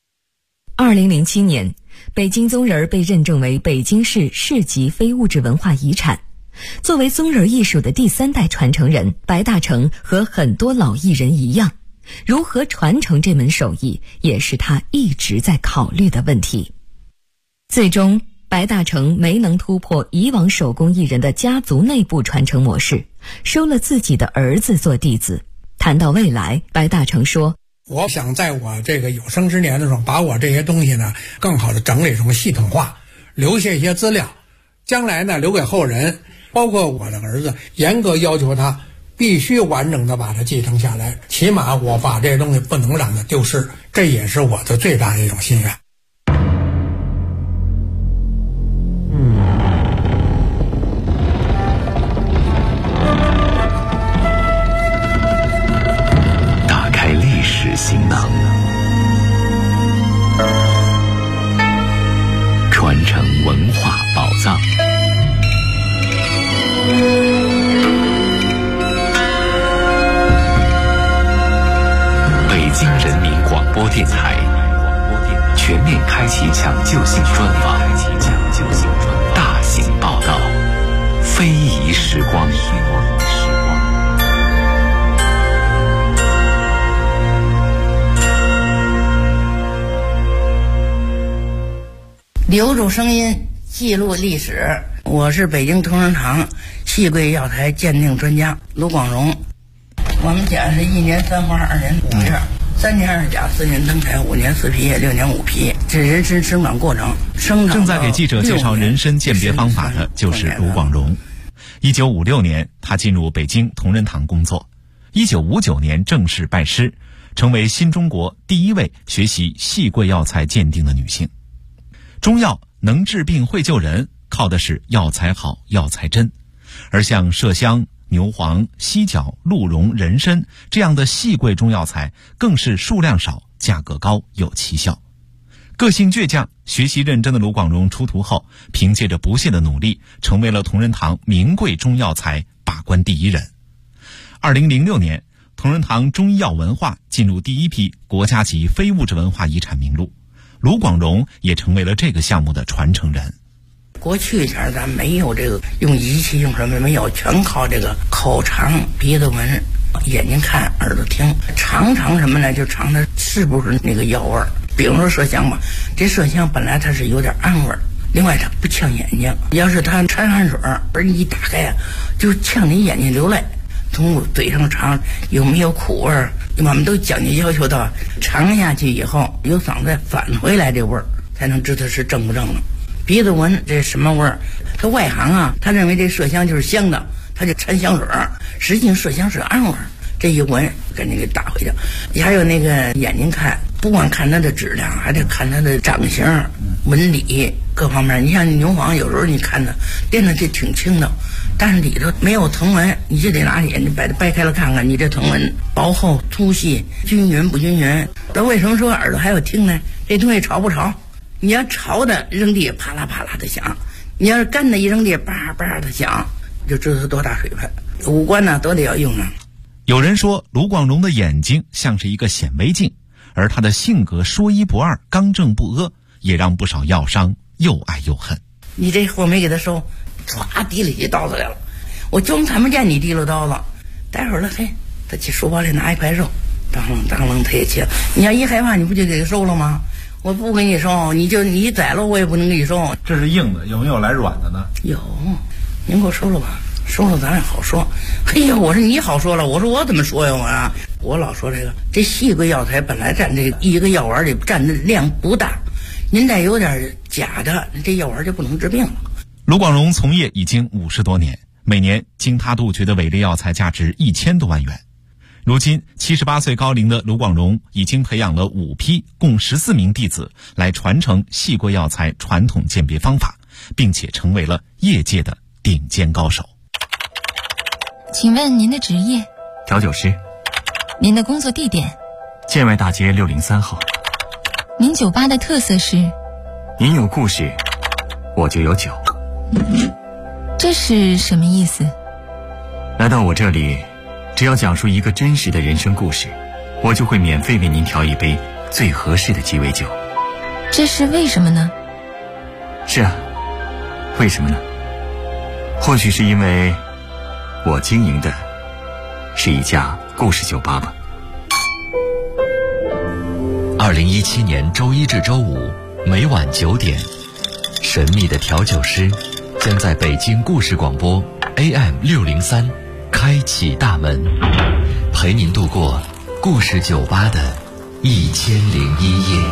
S8: 2007年，北京宗人被认证为北京市市级非物质文化遗产。作为宗人艺术的第3代传承人，白大成和很多老艺人一样，如何传承这门手艺，也是他一直在考虑的问题。最终，白大成没能突破以往手工艺人的家族内部传承模式，收了自己的儿子做弟子。谈到未来，白大成说，
S9: 我想在我这个有生之年的时候，把我这些东西呢更好的整理成系统化，留下一些资料，将来呢留给后人，包括我的儿子，严格要求他必须完整的把它继承下来，起码我把这些东西不能让它丢失，这也是我的最大的一种心愿。
S1: 打开历史行囊，传承文化宝藏。北京人民广播电台全面开启抢救性专访，大型报道，非遗时光。
S10: 留住声音，记录历史。我是北京同仁堂戏柜药材鉴定专家卢广荣。我们家是1年3花2年5叶，3年2甲4年登台5年4皮6年5皮，这人参生长过程。
S2: 正在给记者介绍人参鉴别方法的就是卢广荣。1956年，他进入北京同仁堂工作。1959年正式拜师，成为新中国第一位学习戏柜药材鉴定的女性。中药能治病会救人，靠的是药材好、药材真。而像麝香、牛黄、犀角、鹿茸、人参这样的细贵中药材，更是数量少、价格高、有奇效。个性倔强、学习认真的卢广荣出徒后，凭借着不懈的努力，成为了同仁堂名贵中药材把关第一人。2006年，同仁堂中医药文化进入第一批国家级非物质文化遗产名录，卢广荣也成为了这个项目的传承人。
S10: 过去一点咱没有这个用仪器用什么没有，全靠这个口尝、鼻子闻、眼睛看、耳朵听，尝什么呢？就尝它是不是那个药味儿。比如说麝香吧，这麝香本来它是有点暗味儿，另外它不呛眼睛，要是它掺汗水而你一打开啊，就呛你眼睛流泪。从嘴上尝有没有苦味儿，我们都讲究要求到尝下去以后由嗓子返回来这味儿，才能知道是正不正的。鼻子闻这什么味儿？他外行啊，他认为这麝香就是香的，他就掺香水儿，实际上麝香是暗味儿。这一闻赶紧给打回去。还有那个眼睛看，不光看它的质量，还得看它的长形、纹理各方面。你像牛黄，有时候你看它掂着这挺轻的，但是里头没有藤纹，你就得拿眼睛把它掰开了看看，你这藤纹薄厚、粗细、均匀不均匀。那为什么说耳朵还有听呢？这东西潮不潮？你要潮的扔地啪啦啪啦的响，你要是干的一扔地叭叭的响，就知道它多大水分。五官呢都得要用啊。
S2: 有人说卢广荣的眼睛像是一个显微镜，而他的性格说一不二、刚正不阿，也让不少药商又爱又恨。
S10: 你这货没给他收，唰提了起刀子来了，我就看不见你提了刀子。待会儿了，嘿，他去书包里拿一块肉，当啷他也切。你要一害怕，你不就给他收了吗？我不给你收，你宰了我也不能给你收。
S2: 这是硬的，有没有来软的呢？
S10: 有，您给我收了吧，收了咱也好说。嘿呀，我说你好说了，我说我怎么说呀我老说这细贵药材本来占这一个药丸里占的量不大，您再有点假的，这药丸就不能治病了。
S2: 卢广荣从业已经50多年，每年经他杜绝的伪劣药材价值1000多万元。如今78岁高龄的卢广荣已经培养了5批共14名弟子来传承细贵药材传统鉴别方法，并且成为了业界的顶尖高手。
S11: 请问您的职业？
S12: 调酒师。
S11: 您的工作地点？
S12: 建外大街603号。
S11: 您酒吧的特色是？
S12: 您有故事，我就有酒。
S11: 这是什么意思？
S12: 来到我这里，只要讲述一个真实的人生故事，我就会免费为您调一杯最合适的鸡尾酒。
S11: 这是为什么呢？
S12: 是啊，为什么呢？或许是因为我经营的是一家故事酒吧吧。
S1: 2017年周一至周五每晚9点，神秘的调酒师将在北京故事广播 AM603开启大门，陪您度过故事酒吧的 1001夜。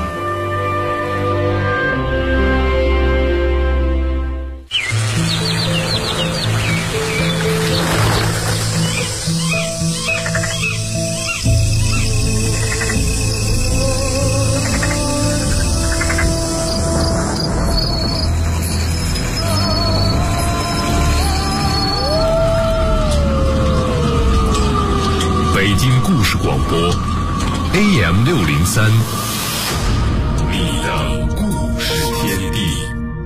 S13: 北京故事广播 AM603， 你的故事天地。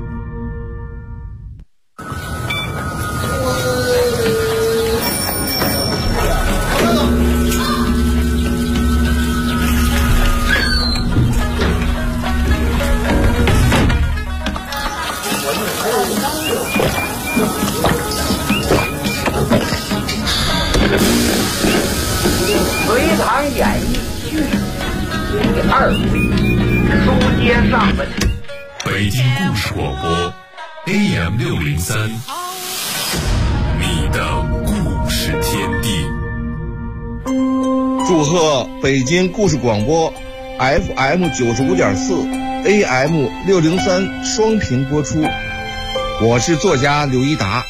S10: 隋唐演义序第2回，书接上文。
S13: 北京故事广播 AM603， 你的故事天地。
S14: 祝贺北京故事广播 FM95.4 AM603 双频播出。我是作家刘一达。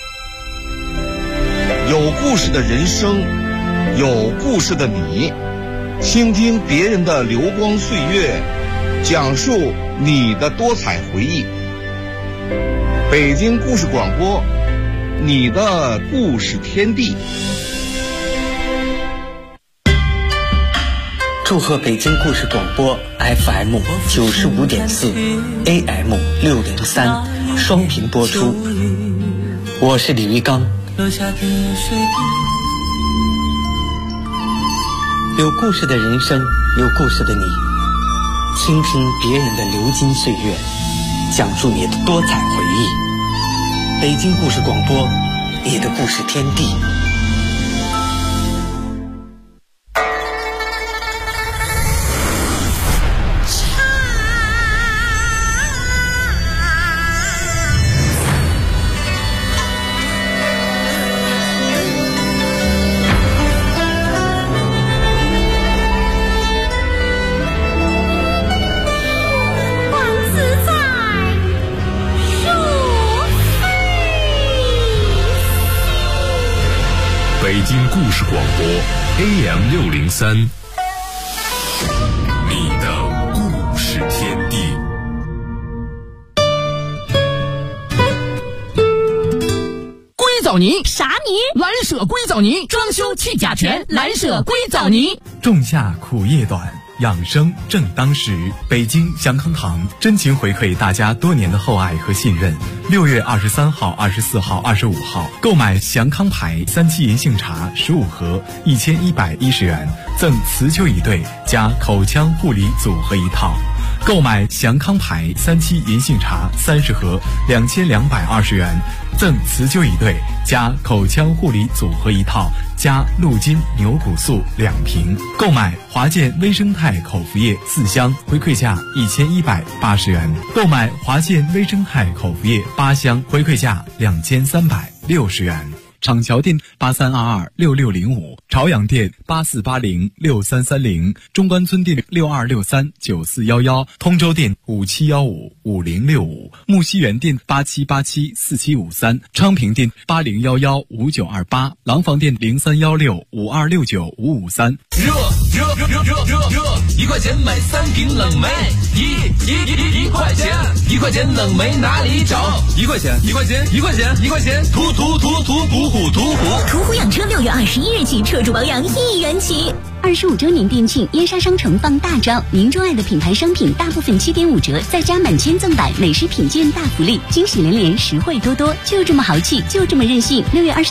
S14: 有故事的人生，有故事的你，倾听别人的流光岁月，讲述你的多彩回忆。北京故事广播，你的故事天地。
S15: 祝贺北京故事广播 FM95.4 AM603 双频播出。我是李玉刚。有故事的人生，有故事的你，倾听别人的流金岁月，讲述你的多彩回忆。北京故事广播，你的故事天地。
S13: 北京故事广播 AM603， 你的故事天地。
S6: 硅藻泥
S16: 啥泥？
S6: 蓝舍硅藻泥，装修去甲醛，蓝舍硅藻泥。
S2: 仲夏苦夜短，养生正当时。北京祥康堂真情回馈大家多年的厚爱和信任。6月23号、24号、25号购买祥康牌3七银杏茶15盒，1110元，赠磁灸一对加口腔护理组合一套。购买祥康牌3七银杏茶30盒，2220元，赠磁灸一对加口腔护理组合一套，加鹿筋牛骨素2瓶。购买华健微生态口服液4箱，回馈价1180元。购买华健微生态口服液8箱，回馈价2360元。厂桥店83226605，朝阳店84806330，中关村店62639411，通州店57155065，木樨园店87874753，昌平店80115928，廊坊店031652695553。
S6: 热，1块钱买3瓶冷梅，一块钱，1块钱冷梅哪里找？1块钱，
S16: 途虎养车6月21日起车主保养1元起。25周年店庆，燕莎商城放大招，您钟爱的品牌商品大部分7.5折，再加满千赠百，美食品鉴大福利，惊喜连连，实惠多多，就这么豪气，就这么任性。6月20